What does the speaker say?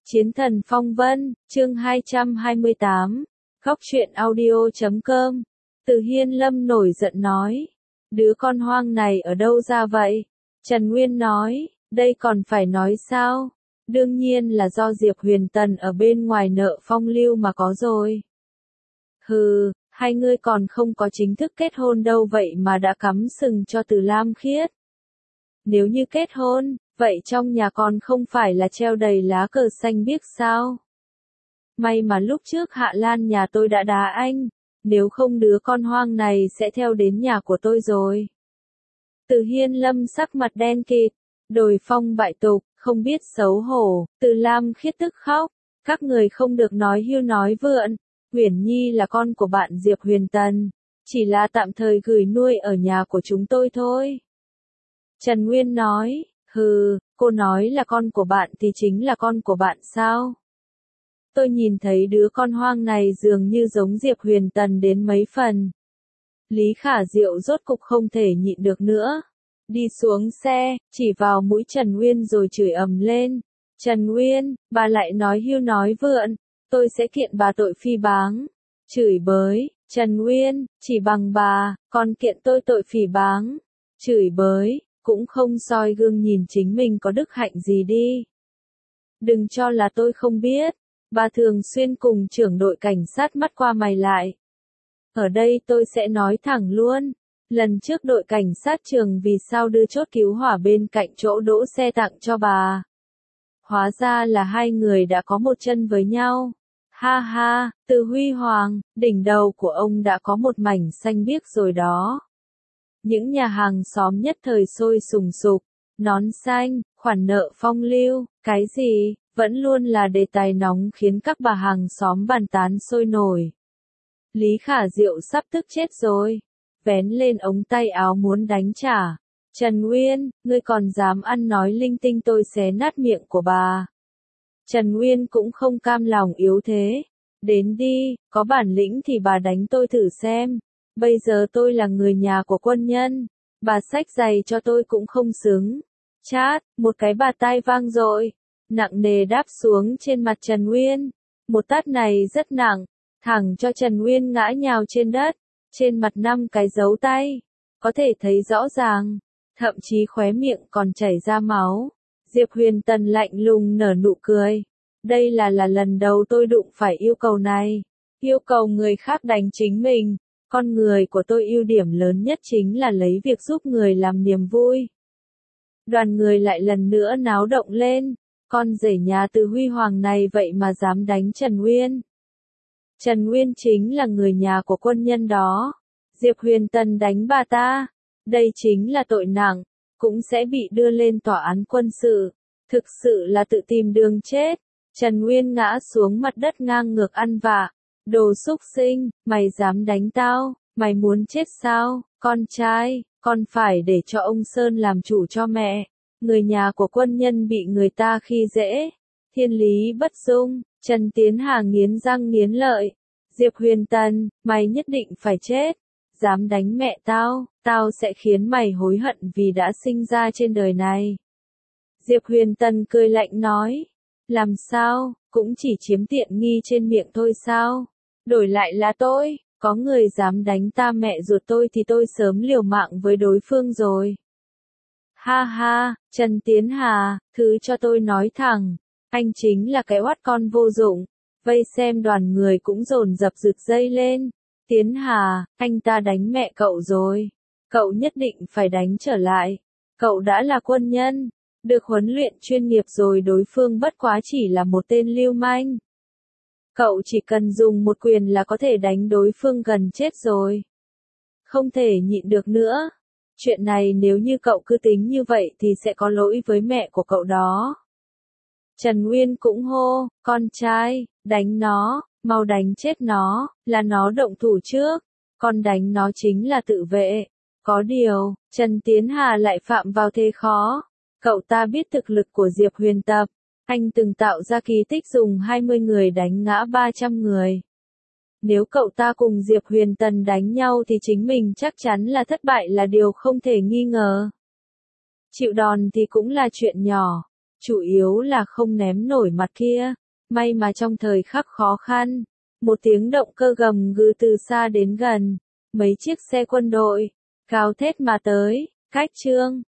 Chiến thần phong vân, chương 228, Góc truyện audio.com. Từ Hiên Lâm nổi giận nói, đứa con hoang này ở đâu ra vậy? Trần Nguyên nói, đây còn phải nói sao? Đương nhiên là do Diệp Huyền Tần ở bên ngoài nợ phong lưu mà có rồi. Hừ, hai ngươi còn không có chính thức kết hôn đâu vậy mà đã cắm sừng cho Từ Lam Khiết. Nếu như kết hôn, vậy trong nhà con không phải là treo đầy lá cờ xanh biếc sao? May mà lúc trước Hạ Lan nhà tôi đã đá anh, nếu không đứa con hoang này sẽ theo đến nhà của tôi rồi. Từ Hiên Lâm sắc mặt đen kịt, đồi phong bại tục, không biết xấu hổ, Từ Lam Khiết tức khóc, các người không được nói hưu nói vượn, Uyển Nhi là con của bạn Diệp Huyền Tần, chỉ là tạm thời gửi nuôi ở nhà của chúng tôi thôi. Trần Nguyên nói, hừ, cô nói là con của bạn thì chính là con của bạn sao? Tôi nhìn thấy đứa con hoang này dường như giống Diệp Huyền Tần đến mấy phần. Lý Khả Diệu rốt cục không thể nhịn được nữa. Đi xuống xe, chỉ vào mũi Trần Nguyên rồi chửi ầm lên. Trần Nguyên, bà lại nói hưu nói vượn, tôi sẽ kiện bà tội phỉ báng. Chửi bới, Trần Nguyên, chỉ bằng bà, còn kiện tôi tội phỉ báng. Chửi bới, cũng không soi gương nhìn chính mình có đức hạnh gì đi. Đừng cho là tôi không biết, bà thường xuyên cùng trưởng đội cảnh sát mắt qua mày lại. Ở đây tôi sẽ nói thẳng luôn, lần trước đội cảnh sát trường vì sao đưa chốt cứu hỏa bên cạnh chỗ đỗ xe tặng cho bà. Hóa ra là hai người đã có một chân với nhau. Ha ha, Từ Huy Hoàng, đỉnh đầu của ông đã có một mảnh xanh biếc rồi đó. Những nhà hàng xóm nhất thời sôi sùng sục, nón xanh, khoản nợ phong lưu, cái gì, vẫn luôn là đề tài nóng khiến các bà hàng xóm bàn tán sôi nổi. Lý Khả Diệu sắp tức chết rồi, vén lên ống tay áo muốn đánh trả. Trần Nguyên, ngươi còn dám ăn nói linh tinh tôi xé nát miệng của bà. Trần Nguyên cũng không cam lòng yếu thế. Đến đi, có bản lĩnh thì bà đánh tôi thử xem. Bây giờ tôi là người nhà của quân nhân, bà xách giày cho tôi cũng không xứng. Chát, một cái bạt tai vang dội, nặng nề đáp xuống trên mặt Trần Nguyên. Một tát này rất nặng, thẳng cho Trần Nguyên ngã nhào trên đất, trên mặt 5 cái dấu tay, có thể thấy rõ ràng, thậm chí khóe miệng còn chảy ra máu. Diệp Huyền Tần lạnh lùng nở nụ cười. Đây là lần đầu tôi đụng phải yêu cầu này, yêu cầu người khác đánh chính mình. Con người của tôi ưu điểm lớn nhất chính là lấy việc giúp người làm niềm vui. Đoàn người lại lần nữa náo động lên, con rể nhà Từ Huy Hoàng này vậy mà dám đánh Trần Nguyên. Trần Nguyên chính là người nhà của quân nhân đó. Diệp Huyền Tần đánh bà ta, đây chính là tội nặng, cũng sẽ bị đưa lên tòa án quân sự. Thực sự là tự tìm đường chết. Trần Nguyên ngã xuống mặt đất ngang ngược ăn vạ. Đồ xúc sinh, mày dám đánh tao, mày muốn chết sao, con trai, con phải để cho ông Sơn làm chủ cho mẹ. Người nhà của quân nhân bị người ta khi dễ. Thiên lý bất dung, Trần Tiến Hà nghiến răng nghiến lợi. Diệp Huyền Tần, mày nhất định phải chết. Dám đánh mẹ tao, tao sẽ khiến mày hối hận vì đã sinh ra trên đời này. Diệp Huyền Tần cười lạnh nói. Làm sao, cũng chỉ chiếm tiện nghi trên miệng thôi sao? Đổi lại là tôi, có người dám đánh ta mẹ ruột tôi thì tôi sớm liều mạng với đối phương rồi. Ha ha, Trần Tiến Hà, thứ cho tôi nói thẳng, anh chính là cái oát con vô dụng. Vây xem đoàn người cũng dồn dập rực dây lên. Tiến Hà, anh ta đánh mẹ cậu rồi. Cậu nhất định phải đánh trở lại. Cậu đã là quân nhân, được huấn luyện chuyên nghiệp rồi, đối phương bất quá chỉ là một tên lưu manh. Cậu chỉ cần dùng một quyền là có thể đánh đối phương gần chết rồi. Không thể nhịn được nữa. Chuyện này nếu như cậu cứ tính như vậy thì sẽ có lỗi với mẹ của cậu đó. Trần Nguyên cũng hô, con trai, đánh nó, mau đánh chết nó, là nó động thủ trước. Con đánh nó chính là tự vệ. Có điều, Trần Tiến Hà lại phạm vào thế khó. Cậu ta biết thực lực của Diệp Huyền Tập. Anh từng tạo ra kỳ tích dùng 20 người đánh ngã 300 người. Nếu cậu ta cùng Diệp Huyền Tần đánh nhau thì chính mình chắc chắn là thất bại là điều không thể nghi ngờ. Chịu đòn thì cũng là chuyện nhỏ. chủ yếu là không ném nổi mặt kia. May mà trong thời khắc khó khăn, một tiếng động cơ gầm gừ từ xa đến gần, mấy chiếc xe quân đội, gào thét mà tới, cách Trương